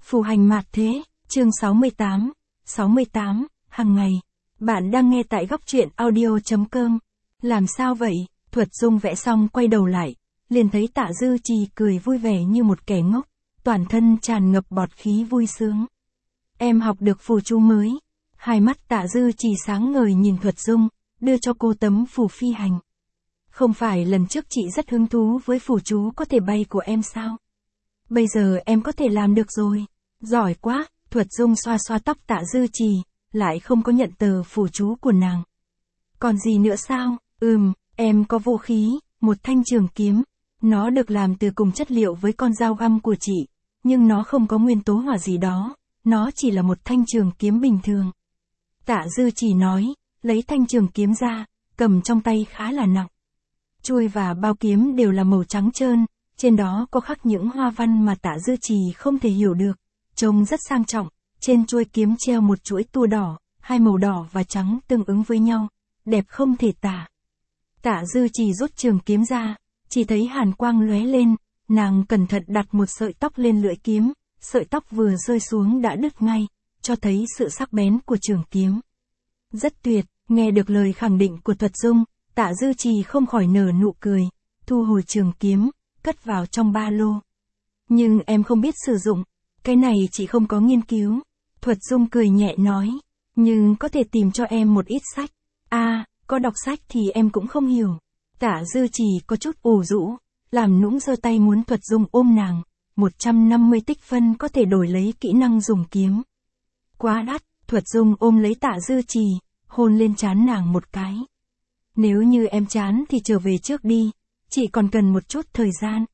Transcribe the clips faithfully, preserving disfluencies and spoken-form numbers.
Phù hành mạt thế, chương sáu mươi tám, sáu mươi tám, hàng ngày. Bạn đang nghe tại góc truyện audio chấm com. Làm sao vậy? Thuật Dung vẽ xong quay đầu lại, liền thấy Tạ Dư Trì cười vui vẻ như một kẻ ngốc, toàn thân tràn ngập bọt khí vui sướng. Em học được phù chú mới. Hai mắt Tạ Dư Trì sáng ngời nhìn Thuật Dung, đưa cho cô tấm phù phi hành. Không phải lần trước chị rất hứng thú với phù chú có thể bay của em sao? Bây giờ em có thể làm được rồi. Giỏi quá. Thuật Dung xoa xoa tóc Tạ Dư Trì, lại không có nhận tờ phù chú của nàng. Còn gì nữa sao? Ừm, em có vũ khí, một thanh trường kiếm. Nó được làm từ cùng chất liệu với con dao găm của chị, nhưng nó không có nguyên tố hỏa gì đó, nó chỉ là một thanh trường kiếm bình thường. Tạ Dư Trì nói, lấy thanh trường kiếm ra, cầm trong tay khá là nặng. Chuôi và bao kiếm đều là màu trắng trơn, trên đó có khắc những hoa văn mà Tạ Dư Trì không thể hiểu được, trông rất sang trọng. Trên chuôi kiếm treo một chuỗi tua đỏ, hai màu đỏ và trắng tương ứng với nhau, đẹp không thể tả. Tạ Dư Trì rút trường kiếm ra, chỉ thấy hàn quang lóe lên, nàng cẩn thận đặt một sợi tóc lên lưỡi kiếm, sợi tóc vừa rơi xuống đã đứt ngay, cho thấy sự sắc bén của trường kiếm. Rất tuyệt. Nghe được lời khẳng định của Thuật Dung, Tạ Dư Trì không khỏi nở nụ cười, thu hồi trường kiếm, cất vào trong ba lô. Nhưng em không biết sử dụng, cái này chị không có nghiên cứu. Thuật Dung cười nhẹ nói, nhưng có thể tìm cho em một ít sách. À, có đọc sách thì em cũng không hiểu. Tạ Dư Trì có chút ủ rũ, làm nũng giơ tay muốn Thuật Dung ôm nàng, một trăm năm mươi tích phân có thể đổi lấy kỹ năng dùng kiếm. Quá đắt. Thuật Dung ôm lấy Tạ Dư Trì, hôn lên trán nàng một cái. Nếu như em chán thì trở về trước đi, chị còn cần một chút thời gian.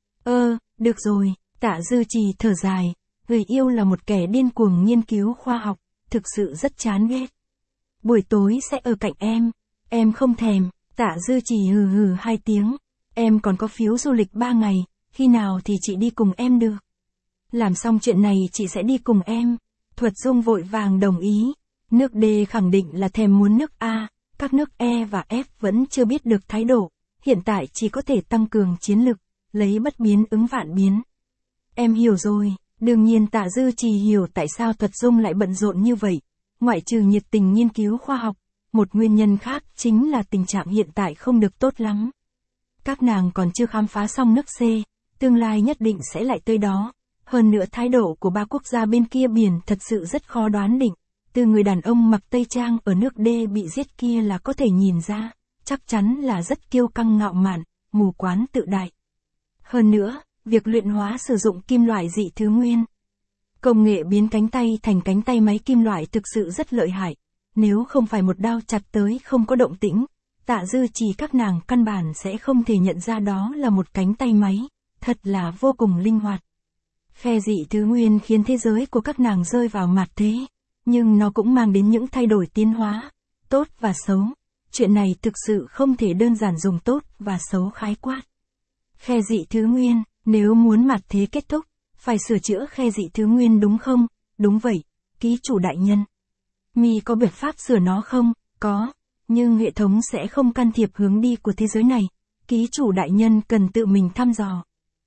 Ơ, được rồi. Tạ Dư Trì thở dài, người yêu là một kẻ điên cuồng nghiên cứu khoa học, thực sự rất chán ghét. Buổi tối sẽ ở cạnh em, em không thèm. Tạ Dư Trì hừ hừ hai tiếng, em còn có phiếu du lịch ba ngày, khi nào thì chị đi cùng em được. Làm xong chuyện này chị sẽ đi cùng em. Thuật Dung vội vàng đồng ý. Nước D khẳng định là thèm muốn nước A, các nước E và F vẫn chưa biết được thái độ, hiện tại chỉ có thể tăng cường chiến lực, lấy bất biến ứng vạn biến. Em hiểu rồi. Đương nhiên Tạ Dư Trì hiểu tại sao Thuật Dung lại bận rộn như vậy, ngoại trừ nhiệt tình nghiên cứu khoa học, một nguyên nhân khác chính là tình trạng hiện tại không được tốt lắm. Các nàng còn chưa khám phá xong nước C, tương lai nhất định sẽ lại tới đó. Hơn nữa thái độ của ba quốc gia bên kia biển thật sự rất khó đoán định, từ người đàn ông mặc tây trang ở nước D bị giết kia là có thể nhìn ra, chắc chắn là rất kiêu căng ngạo mạn, mù quáng tự đại. Hơn nữa, việc luyện hóa sử dụng kim loại dị thứ nguyên. Công nghệ biến cánh tay thành cánh tay máy kim loại thực sự rất lợi hại, nếu không phải một đao chặt tới không có động tĩnh, Tạ Dư Trì các nàng căn bản sẽ không thể nhận ra đó là một cánh tay máy, thật là vô cùng linh hoạt. Phe dị thứ nguyên khiến thế giới của các nàng rơi vào mạt thế, nhưng nó cũng mang đến những thay đổi tiến hóa, tốt và xấu. Chuyện này thực sự không thể đơn giản dùng tốt và xấu khái quát. Phe dị thứ nguyên, nếu muốn mạt thế kết thúc, phải sửa chữa phe dị thứ nguyên đúng không? Đúng vậy, ký chủ đại nhân. Mi có biện pháp sửa nó không? Có, nhưng hệ thống sẽ không can thiệp hướng đi của thế giới này. Ký chủ đại nhân cần tự mình thăm dò.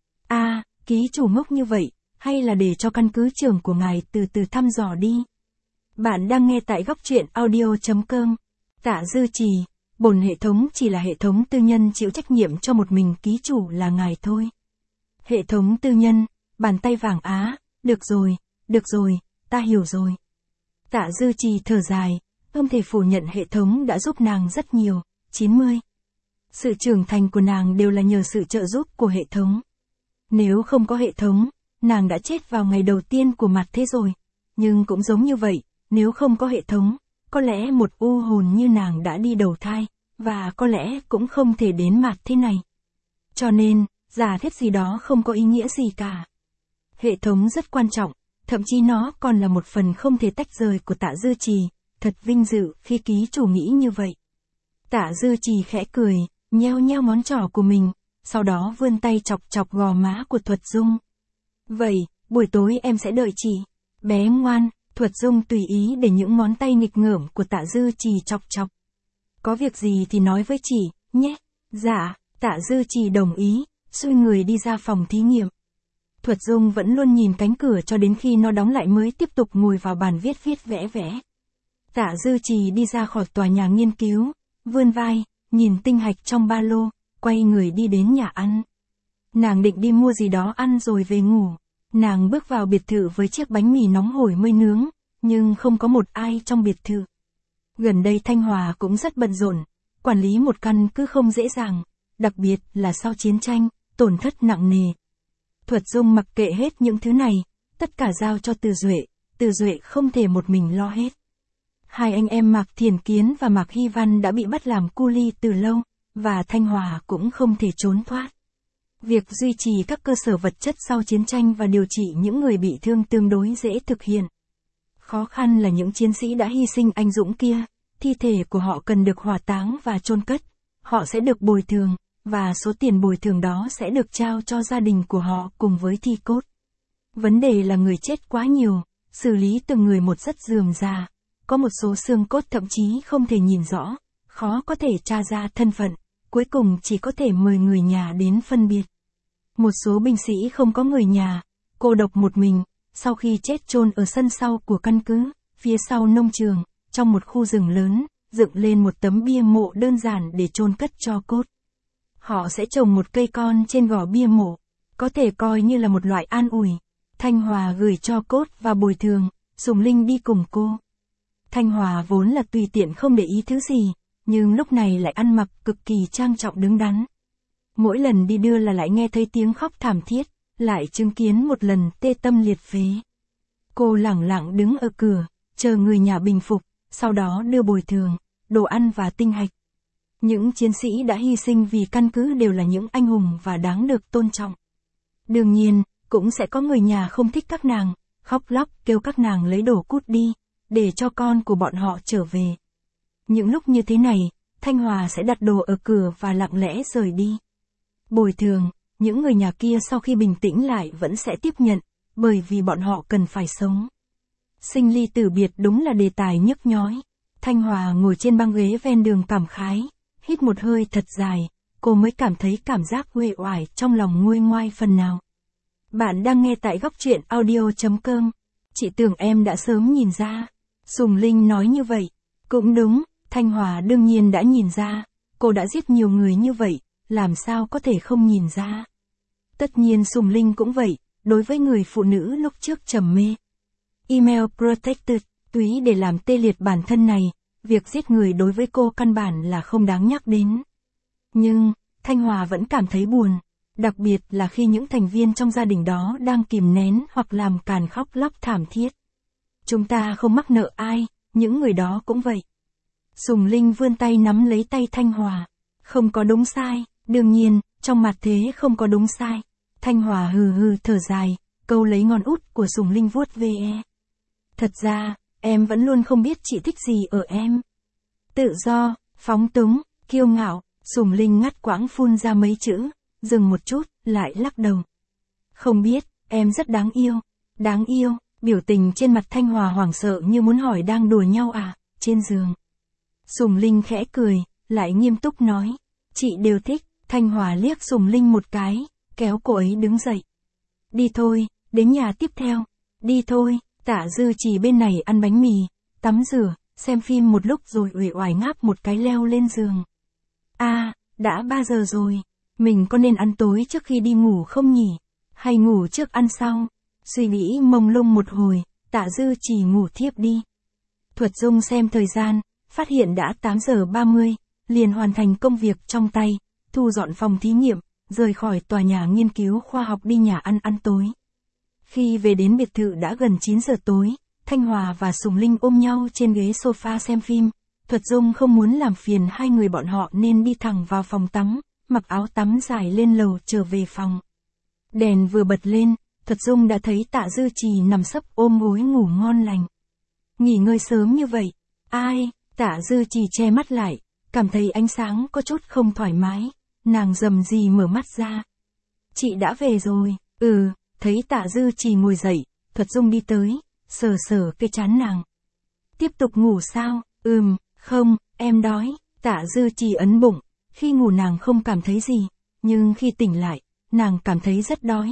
À, ký chủ ngốc như vậy, hay là để cho căn cứ trưởng của ngài từ từ thăm dò đi. Bạn đang nghe tại góc truyện audio chấm com. Tạ Dư Trì, bổn hệ thống chỉ là hệ thống tư nhân chịu trách nhiệm cho một mình ký chủ là ngài thôi. Hệ thống tư nhân, bàn tay vàng á, được rồi, được rồi, ta hiểu rồi. Tạ Dư Trì thở dài, không thể phủ nhận hệ thống đã giúp nàng rất nhiều. chín mươi. Sự trưởng thành của nàng đều là nhờ sự trợ giúp của hệ thống. Nếu không có hệ thống, nàng đã chết vào ngày đầu tiên của mặt thế rồi. Nhưng cũng giống như vậy, nếu không có hệ thống, có lẽ một u hồn như nàng đã đi đầu thai, và có lẽ cũng không thể đến mặt thế này. Cho nên, giả thiết gì đó không có ý nghĩa gì cả. Hệ thống rất quan trọng, thậm chí nó còn là một phần không thể tách rời của Tạ Dư Trì, thật vinh dự khi ký chủ nghĩ như vậy. Tạ Dư Trì khẽ cười, nheo nheo ngón trỏ của mình, sau đó vươn tay chọc chọc gò má của Thuật Dung. Vậy, buổi tối em sẽ đợi chị. Bé ngoan. Thuật Dung tùy ý để những ngón tay nghịch ngợm của Tạ Dư Trì chọc chọc. Có việc gì thì nói với chị, nhé. Dạ, Tạ Dư Trì đồng ý, xuôi người đi ra phòng thí nghiệm. Thuật Dung vẫn luôn nhìn cánh cửa cho đến khi nó đóng lại mới tiếp tục ngồi vào bàn viết viết vẽ vẽ. Tạ Dư Trì đi ra khỏi tòa nhà nghiên cứu, vươn vai, nhìn tinh hạch trong ba lô, quay người đi đến nhà ăn. Nàng định đi mua gì đó ăn rồi về ngủ. Nàng bước vào biệt thự với chiếc bánh mì nóng hổi mới nướng, nhưng không có một ai trong biệt thự. Gần đây Thanh Hòa cũng rất bận rộn, quản lý một căn cứ không dễ dàng, đặc biệt là sau chiến tranh, tổn thất nặng nề. Thuật Dung mặc kệ hết những thứ này, tất cả giao cho Từ Duệ, Từ Duệ không thể một mình lo hết. Hai anh em Mạc Thiền Kiến và Mạc Hy Văn đã bị bắt làm cu li từ lâu, và Thanh Hòa cũng không thể trốn thoát. Việc duy trì các cơ sở vật chất sau chiến tranh và điều trị những người bị thương tương đối dễ thực hiện. Khó khăn là những chiến sĩ đã hy sinh anh dũng kia, thi thể của họ cần được hỏa táng và chôn cất, họ sẽ được bồi thường, và số tiền bồi thường đó sẽ được trao cho gia đình của họ cùng với thi cốt. Vấn đề là người chết quá nhiều, xử lý từng người một rất rườm rà, có một số xương cốt thậm chí không thể nhìn rõ, khó có thể tra ra thân phận, cuối cùng chỉ có thể mời người nhà đến phân biệt. Một số binh sĩ không có người nhà, cô độc một mình, sau khi chết chôn ở sân sau của căn cứ, phía sau nông trường, trong một khu rừng lớn, dựng lên một tấm bia mộ đơn giản để chôn cất tro cốt. Họ sẽ trồng một cây con trên gò bia mộ, có thể coi như là một loại an ủi. Thanh Hòa gửi tro cốt và bồi thường, Sùng Linh đi cùng cô. Thanh Hòa vốn là tùy tiện không để ý thứ gì, nhưng lúc này lại ăn mặc cực kỳ trang trọng đứng đắn. Mỗi lần đi đưa là lại nghe thấy tiếng khóc thảm thiết, lại chứng kiến một lần tê tâm liệt phế. Cô lẳng lặng đứng ở cửa, chờ người nhà bình phục, sau đó đưa bồi thường, đồ ăn và tinh hạch. Những chiến sĩ đã hy sinh vì căn cứ đều là những anh hùng và đáng được tôn trọng. Đương nhiên, cũng sẽ có người nhà không thích các nàng, khóc lóc kêu các nàng lấy đồ cút đi, để cho con của bọn họ trở về. Những lúc như thế này, Thanh Hòa sẽ đặt đồ ở cửa và lặng lẽ rời đi. Bồi thường, những người nhà kia sau khi bình tĩnh lại vẫn sẽ tiếp nhận, bởi vì bọn họ cần phải sống. Sinh ly tử biệt đúng là đề tài nhức nhói. Thanh Hòa ngồi trên băng ghế ven đường cảm khái, hít một hơi thật dài, cô mới cảm thấy cảm giác uể oải trong lòng nguôi ngoai phần nào. Bạn đang nghe tại góc truyện audio chấm com. Chị tưởng em đã sớm nhìn ra. Sùng Linh nói như vậy. Cũng đúng, Thanh Hòa đương nhiên đã nhìn ra. Cô đã giết nhiều người như vậy, làm sao có thể không nhìn ra. Tất nhiên Sùng Linh cũng vậy, đối với người phụ nữ lúc trước trầm mê. Email protected, túy để làm tê liệt bản thân này, việc giết người đối với cô căn bản là không đáng nhắc đến. Nhưng, Thanh Hòa vẫn cảm thấy buồn, đặc biệt là khi những thành viên trong gia đình đó đang kìm nén hoặc làm càn khóc lóc thảm thiết. Chúng ta không mắc nợ ai, những người đó cũng vậy. Sùng Linh vươn tay nắm lấy tay Thanh Hòa. Không có đúng sai, đương nhiên, trong mặt thế không có đúng sai. Thanh Hòa hừ hừ thở dài, câu lấy ngón út của Sùng Linh vuốt ve. Thật ra, em vẫn luôn không biết chị thích gì ở em. Tự do, phóng túng, kiêu ngạo. Sùng Linh ngắt quãng phun ra mấy chữ, dừng một chút, lại lắc đầu. Không biết, em rất đáng yêu. Đáng yêu, biểu tình trên mặt Thanh Hòa hoảng sợ như muốn hỏi đang đùa nhau à, trên giường. Sùng Linh khẽ cười, lại nghiêm túc nói. Chị đều thích. Thanh Hòa liếc Sùng Linh một cái, kéo cô ấy đứng dậy. Đi thôi, đến nhà tiếp theo. Đi thôi. Tạ Dư Trì bên này ăn bánh mì, tắm rửa, xem phim một lúc rồi uể oải ngáp một cái leo lên giường. À, đã ba giờ rồi, mình có nên ăn tối trước khi đi ngủ không nhỉ? Hay ngủ trước ăn sau? Suy nghĩ mông lung một hồi, Tạ Dư Trì ngủ thiếp đi. Thuật Dung xem thời gian, phát hiện đã tám giờ ba mươi, liền hoàn thành công việc trong tay, thu dọn phòng thí nghiệm, rời khỏi tòa nhà nghiên cứu khoa học đi nhà ăn ăn tối. Khi về đến biệt thự đã gần chín giờ tối, Thanh Hòa và Sùng Linh ôm nhau trên ghế sofa xem phim. Thuật Dung không muốn làm phiền hai người bọn họ nên đi thẳng vào phòng tắm, mặc áo tắm dài lên lầu trở về phòng. Đèn vừa bật lên, Thuật Dung đã thấy Tạ Dư Trì nằm sấp ôm gối ngủ ngon lành. Nghỉ ngơi sớm như vậy, ai? Tạ Dư Trì che mắt lại, cảm thấy ánh sáng có chút không thoải mái, nàng rầm rì mở mắt ra. Chị đã về rồi, ừ, thấy Tạ Dư Trì ngồi dậy, Thuật Dung đi tới, sờ sờ cái trán nàng. Tiếp tục ngủ sao? Ừm, không, em đói. Tạ Dư Trì ấn bụng, khi ngủ nàng không cảm thấy gì, nhưng khi tỉnh lại, nàng cảm thấy rất đói,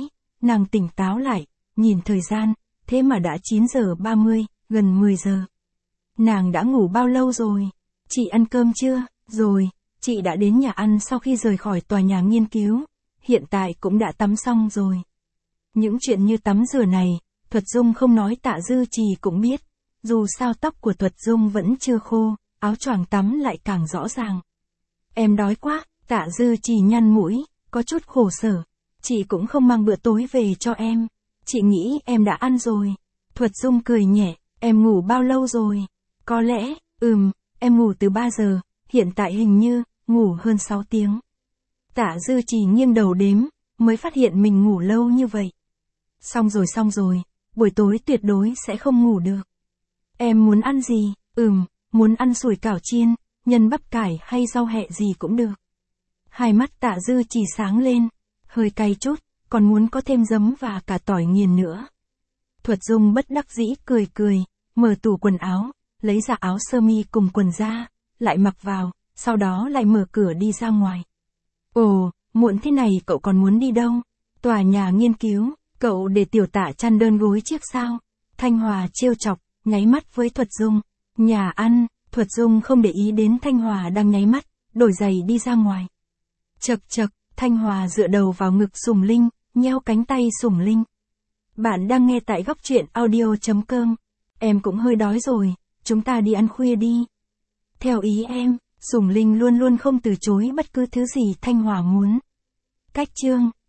Nàng tỉnh táo lại, nhìn thời gian, thế mà đã chín giờ ba mươi, gần mười giờ. Nàng đã ngủ bao lâu rồi? Chị ăn cơm chưa? Rồi, chị đã đến nhà ăn sau khi rời khỏi tòa nhà nghiên cứu, hiện tại cũng đã tắm xong rồi. Những chuyện như tắm rửa này, Thuật Dung không nói Tạ Dư Trì cũng biết, dù sao tóc của Thuật Dung vẫn chưa khô, áo choàng tắm lại càng rõ ràng. Em đói quá, Tạ Dư Trì nhăn mũi, có chút khổ sở. Chị cũng không mang bữa tối về cho em. Chị nghĩ em đã ăn rồi. Thuật Dung cười nhẹ, em ngủ bao lâu rồi? Có lẽ, ừm, em ngủ từ ba giờ, hiện tại hình như, ngủ hơn sáu tiếng. Tạ Dư Trì nghiêng đầu đếm, mới phát hiện mình ngủ lâu như vậy. Xong rồi xong rồi, buổi tối tuyệt đối sẽ không ngủ được. Em muốn ăn gì? Ừm, muốn ăn sủi cảo chiên, nhân bắp cải hay rau hẹ gì cũng được. Hai mắt Tạ Dư Trì sáng lên, hơi cay chút, còn muốn có thêm giấm và cả tỏi nghiền nữa. Thuật Dung bất đắc dĩ cười cười, mở tủ quần áo, lấy ra áo sơ mi cùng quần ra, lại mặc vào, sau đó lại mở cửa đi ra ngoài. Ồ, muộn thế này cậu còn muốn đi đâu? Tòa nhà nghiên cứu, cậu để tiểu Tạ chăn đơn gối chiếc sao? Thanh Hòa trêu chọc, nháy mắt với Thuật Dung. Nhà ăn, Thuật Dung không để ý đến Thanh Hòa đang nháy mắt, đổi giày đi ra ngoài. Chậc chậc, Thanh Hòa dựa đầu vào ngực Sùng Linh, nheo cánh tay Sùng Linh. Bạn đang nghe tại góc truyện audio chấm com. Em cũng hơi đói rồi, chúng ta đi ăn khuya đi. Theo ý em, Sùng Linh luôn luôn không từ chối bất cứ thứ gì Thanh Hòa muốn. Cách chương